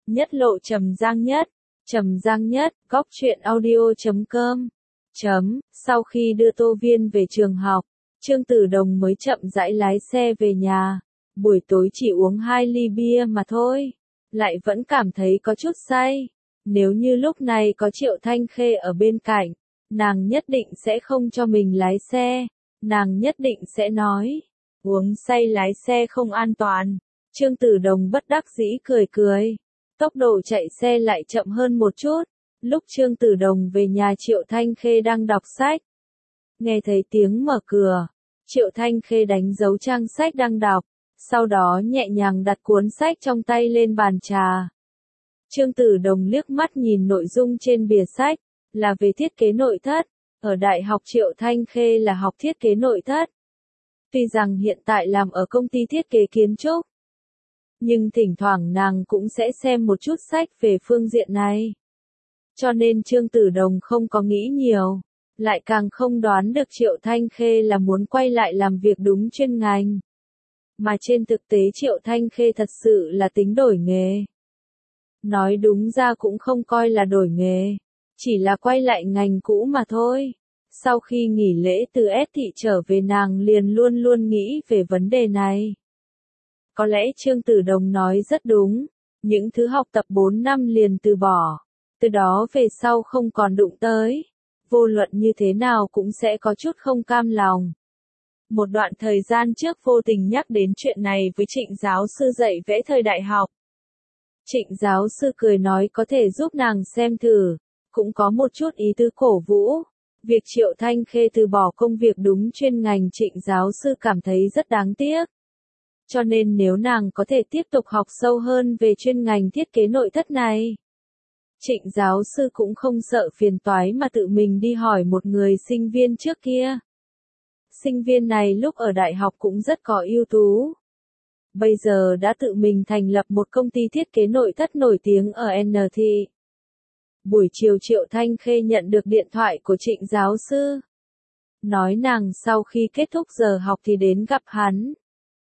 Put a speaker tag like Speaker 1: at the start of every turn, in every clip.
Speaker 1: Nhất lộ Trầm Giang Nhất, góc truyện audio.com. Sau khi đưa Tô Viên về trường học, Trương Tử Đồng mới chậm rãi lái xe về nhà. Buổi tối chỉ uống 2 ly bia mà thôi, lại vẫn cảm thấy có chút say. Nếu như lúc này có Triệu Thanh Khê ở bên cạnh, nàng nhất định sẽ không cho mình lái xe. Nàng nhất định sẽ nói, uống say lái xe không an toàn. Trương Tử Đồng bất đắc dĩ cười cười. Tốc độ chạy xe lại chậm hơn một chút. Lúc Trương Tử Đồng về nhà, Triệu Thanh Khê đang đọc sách. Nghe thấy tiếng mở cửa, Triệu Thanh Khê đánh dấu trang sách đang đọc, sau đó nhẹ nhàng đặt cuốn sách trong tay lên bàn trà. Trương Tử Đồng liếc mắt nhìn nội dung trên bìa sách, là về thiết kế nội thất. Ở đại học Triệu Thanh Khê là học thiết kế nội thất. Tuy rằng hiện tại làm ở công ty thiết kế kiến trúc, nhưng thỉnh thoảng nàng cũng sẽ xem một chút sách về phương diện này. Cho nên Trương Tử Đồng không có nghĩ nhiều, lại càng không đoán được Triệu Thanh Khê là muốn quay lại làm việc đúng chuyên ngành. Mà trên thực tế Triệu Thanh Khê thật sự là tính đổi nghề. Nói đúng ra cũng không coi là đổi nghề, chỉ là quay lại ngành cũ mà thôi. Sau khi nghỉ lễ từ S thị trở về, nàng liền luôn luôn nghĩ về vấn đề này. Có lẽ Trương Tử Đồng nói rất đúng, những thứ học tập 4 năm liền từ bỏ, từ đó về sau không còn đụng tới. Vô luận như thế nào cũng sẽ có chút không cam lòng. Một đoạn thời gian trước vô tình nhắc đến chuyện này với Trịnh giáo sư dạy vẽ thời đại học. Trịnh giáo sư cười nói có thể giúp nàng xem thử, cũng có một chút ý tứ cổ vũ. Việc Triệu Thanh Khê từ bỏ công việc đúng chuyên ngành, Trịnh giáo sư cảm thấy rất đáng tiếc. Cho nên nếu nàng có thể tiếp tục học sâu hơn về chuyên ngành thiết kế nội thất này, Trịnh giáo sư cũng không sợ phiền toái mà tự mình đi hỏi một người sinh viên trước kia. Sinh viên này lúc ở đại học cũng rất có ưu tú. Bây giờ đã tự mình thành lập một công ty thiết kế nội thất nổi tiếng ở N thị. Buổi chiều Triệu Thanh Khê nhận được điện thoại của Trịnh giáo sư. Nói nàng sau khi kết thúc giờ học thì đến gặp hắn.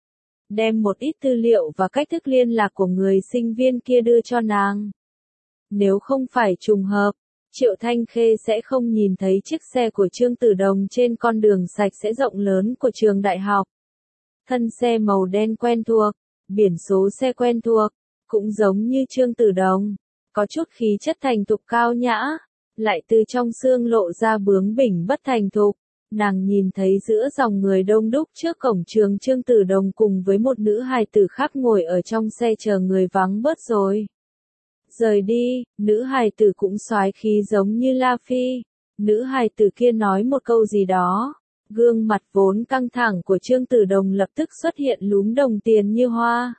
Speaker 1: Đem một ít tư liệu và cách thức liên lạc của người sinh viên kia đưa cho nàng. Nếu không phải trùng hợp, Triệu Thanh Khê sẽ không nhìn thấy chiếc xe của Trương Tử Đồng trên con đường sạch sẽ rộng lớn của trường đại học. Thân xe màu đen quen thuộc, biển số xe quen thuộc, cũng giống như Trương Tử Đồng, có chút khí chất thành thục cao nhã, lại từ trong xương lộ ra bướng bỉnh bất thành thục. Nàng nhìn thấy giữa dòng người đông đúc trước cổng trường, Trương Tử Đồng cùng với một nữ hài tử khác ngồi ở trong xe chờ người vắng bớt rồi. Rời đi, nữ hài tử cũng soái khí giống như La Phi. Nữ hài tử kia nói một câu gì đó, gương mặt vốn căng thẳng của Trương Tử Đồng lập tức xuất hiện lúm đồng tiền như hoa.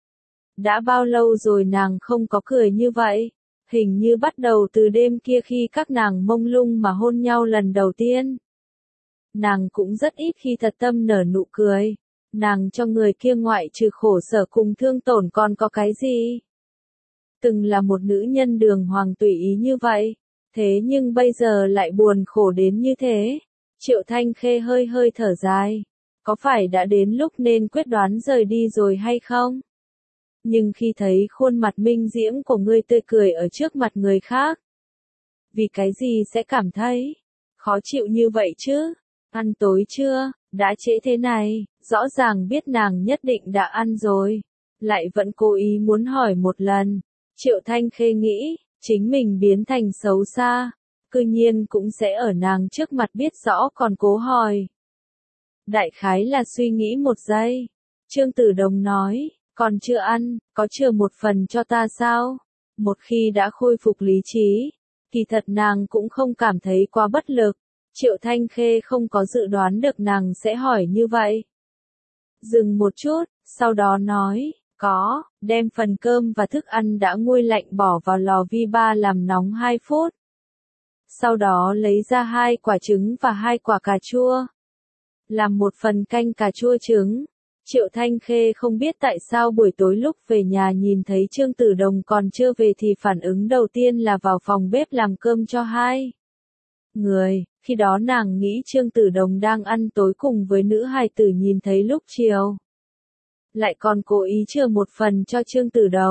Speaker 1: Đã bao lâu rồi nàng không có cười như vậy? Hình như bắt đầu từ đêm kia khi các nàng mông lung mà hôn nhau lần đầu tiên. Nàng cũng rất ít khi thật tâm nở nụ cười. Nàng cho người kia ngoại trừ khổ sở cùng thương tổn còn có cái gì? Từng là một nữ nhân đường hoàng tùy ý như vậy, thế nhưng bây giờ lại buồn khổ đến như thế. Triệu Thanh Khê hơi hơi thở dài. Có phải đã đến lúc nên quyết đoán rời đi rồi hay không? Nhưng khi thấy khuôn mặt minh diễm của ngươi tươi cười ở trước mặt người khác, vì cái gì sẽ cảm thấy khó chịu như vậy chứ? Ăn tối chưa? Đã trễ thế này, rõ ràng biết nàng nhất định đã ăn rồi, lại vẫn cố ý muốn hỏi một lần. Triệu Thanh Khê nghĩ, chính mình biến thành xấu xa, cư nhiên cũng sẽ ở nàng trước mặt biết rõ còn cố hỏi. Đại khái là suy nghĩ một giây. Trương Tử Đồng nói, còn chưa ăn, có chừa một phần cho ta sao? Một khi đã khôi phục lý trí, kỳ thật nàng cũng không cảm thấy quá bất lực. Triệu Thanh Khê không có dự đoán được nàng sẽ hỏi như vậy. Dừng một chút, sau đó nói, có, đem phần cơm và thức ăn đã nguội lạnh bỏ vào lò vi ba làm nóng 2 phút. Sau đó lấy ra 2 quả trứng và 2 quả cà chua. Làm một phần canh cà chua trứng. Triệu Thanh Khê không biết tại sao buổi tối lúc về nhà nhìn thấy Trương Tử Đồng còn chưa về thì phản ứng đầu tiên là vào phòng bếp làm cơm cho 2 người. Khi đó nàng nghĩ Trương Tử Đồng đang ăn tối cùng với nữ hài tử nhìn thấy lúc chiều. Lại còn cố ý chừa một phần cho Trương Tử Đồng.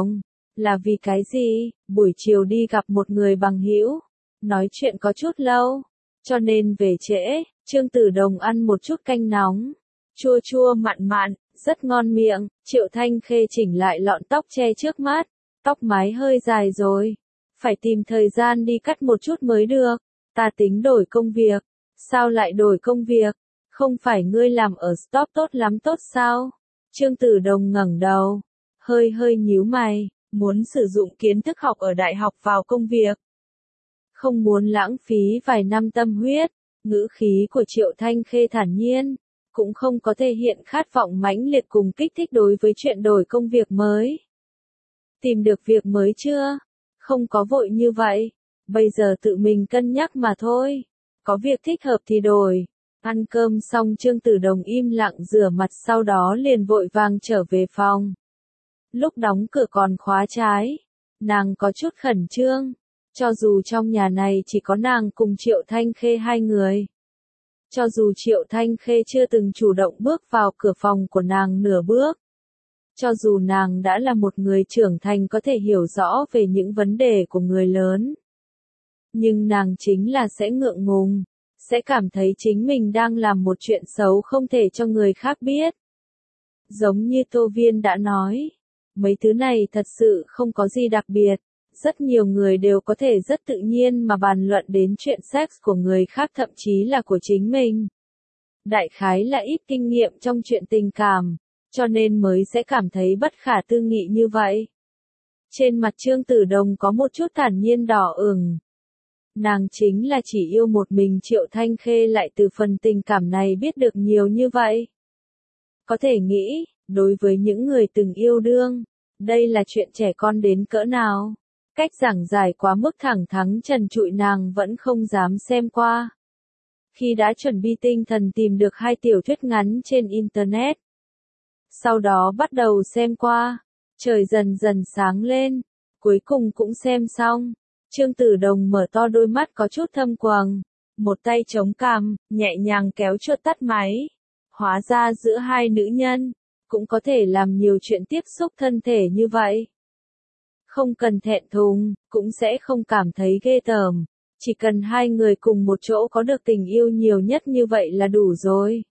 Speaker 1: Là vì cái gì? Buổi chiều đi gặp một người bằng hữu, nói chuyện có chút lâu, cho nên về trễ. Trương Tử Đồng ăn một chút canh nóng, chua chua mặn mặn, rất ngon miệng. Triệu Thanh Khê chỉnh lại lọn tóc che trước mắt, tóc mái hơi dài rồi, phải tìm thời gian đi cắt một chút mới được. Ta tính đổi công việc. Sao lại đổi công việc? Không phải ngươi làm ở stop tốt lắm tốt sao? Trương Tử Đồng ngẩng đầu, hơi hơi nhíu mày, muốn sử dụng kiến thức học ở đại học vào công việc. Không muốn lãng phí vài năm tâm huyết. Ngữ khí của Triệu Thanh Khê thản nhiên, cũng không có thể hiện khát vọng mãnh liệt cùng kích thích đối với chuyện đổi công việc mới. Tìm được việc mới chưa? Không có vội như vậy. Bây giờ tự mình cân nhắc mà thôi. Có việc thích hợp thì đổi. Ăn cơm xong Trương Tử Đồng im lặng rửa mặt sau đó liền vội vàng trở về phòng. Lúc đóng cửa còn khóa trái. Nàng có chút khẩn trương. Cho dù trong nhà này chỉ có nàng cùng Triệu Thanh Khê hai người. Cho dù Triệu Thanh Khê chưa từng chủ động bước vào cửa phòng của nàng nửa bước. Cho dù nàng đã là một người trưởng thành có thể hiểu rõ về những vấn đề của người lớn. Nhưng nàng chính là sẽ ngượng ngùng, sẽ cảm thấy chính mình đang làm một chuyện xấu không thể cho người khác biết. Giống như Tô Viên đã nói, mấy thứ này thật sự không có gì đặc biệt. Rất nhiều người đều có thể rất tự nhiên mà bàn luận đến chuyện sex của người khác thậm chí là của chính mình. Đại khái là ít kinh nghiệm trong chuyện tình cảm, cho nên mới sẽ cảm thấy bất khả tư nghị như vậy. Trên mặt Trương Tử Đồng có một chút thản nhiên đỏ ửng. Nàng chính là chỉ yêu một mình Triệu Thanh Khê lại từ phần tình cảm này biết được nhiều như vậy. Có thể nghĩ, đối với những người từng yêu đương, đây là chuyện trẻ con đến cỡ nào. Cách giảng giải quá mức thẳng thắn trần trụi nàng vẫn không dám xem qua. Khi đã chuẩn bị tinh thần tìm được 2 tiểu thuyết ngắn trên Internet. Sau đó bắt đầu xem qua, trời dần dần sáng lên, cuối cùng cũng xem xong. Trương Tử Đồng mở to đôi mắt có chút thâm quầng, một tay chống cằm, nhẹ nhàng kéo chuột tắt máy. Hóa ra giữa hai nữ nhân, cũng có thể làm nhiều chuyện tiếp xúc thân thể như vậy. Không cần thẹn thùng, cũng sẽ không cảm thấy ghê tởm. Chỉ cần hai người cùng một chỗ có được tình yêu nhiều nhất như vậy là đủ rồi.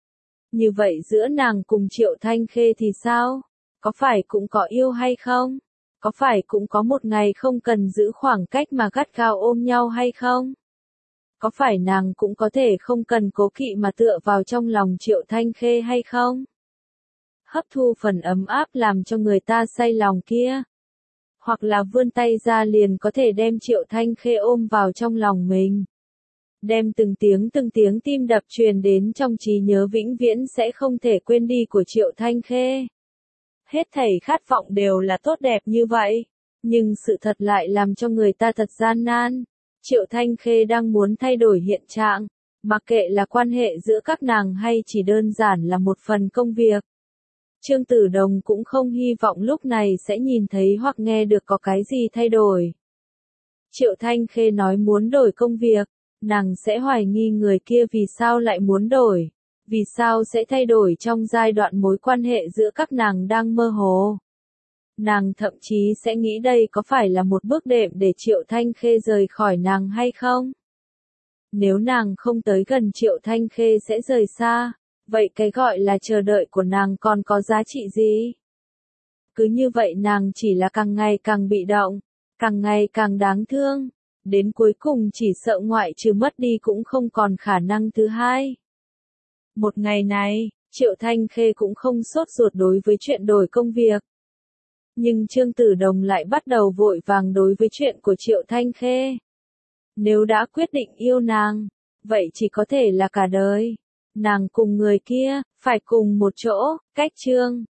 Speaker 1: Như vậy giữa nàng cùng Triệu Thanh Khê thì sao? Có phải cũng có yêu hay không? Có phải cũng có một ngày không cần giữ khoảng cách mà gắt gao ôm nhau hay không? Có phải nàng cũng có thể không cần cố kỵ mà tựa vào trong lòng Triệu Thanh Khê hay không? Hấp thu phần ấm áp làm cho người ta say lòng kia. Hoặc là vươn tay ra liền có thể đem Triệu Thanh Khê ôm vào trong lòng mình. Đem từng tiếng tim đập truyền đến trong trí nhớ vĩnh viễn sẽ không thể quên đi của Triệu Thanh Khê. Hết thảy khát vọng đều là tốt đẹp như vậy, nhưng sự thật lại làm cho người ta thật gian nan. Triệu Thanh Khê đang muốn thay đổi hiện trạng, mặc kệ là quan hệ giữa các nàng hay chỉ đơn giản là một phần công việc. Trương Tử Đồng cũng không hy vọng lúc này sẽ nhìn thấy hoặc nghe được có cái gì thay đổi. Triệu Thanh Khê nói muốn đổi công việc, nàng sẽ hoài nghi người kia vì sao lại muốn đổi, vì sao sẽ thay đổi trong giai đoạn mối quan hệ giữa các nàng đang mơ hồ. Nàng thậm chí sẽ nghĩ đây có phải là một bước đệm để Triệu Thanh Khê rời khỏi nàng hay không? Nếu nàng không tới gần Triệu Thanh Khê sẽ rời xa. Vậy cái gọi là chờ đợi của nàng còn có giá trị gì? Cứ như vậy nàng chỉ là càng ngày càng bị động, càng ngày càng đáng thương, đến cuối cùng chỉ sợ ngoại trừ mất đi cũng không còn khả năng thứ hai. Một ngày này, Triệu Thanh Khê cũng không sốt ruột đối với chuyện đổi công việc. Nhưng Trương Tử Đồng lại bắt đầu vội vàng đối với chuyện của Triệu Thanh Khê. Nếu đã quyết định yêu nàng, vậy chỉ có thể là cả đời. Nàng cùng người kia, phải cùng một chỗ, cách Trương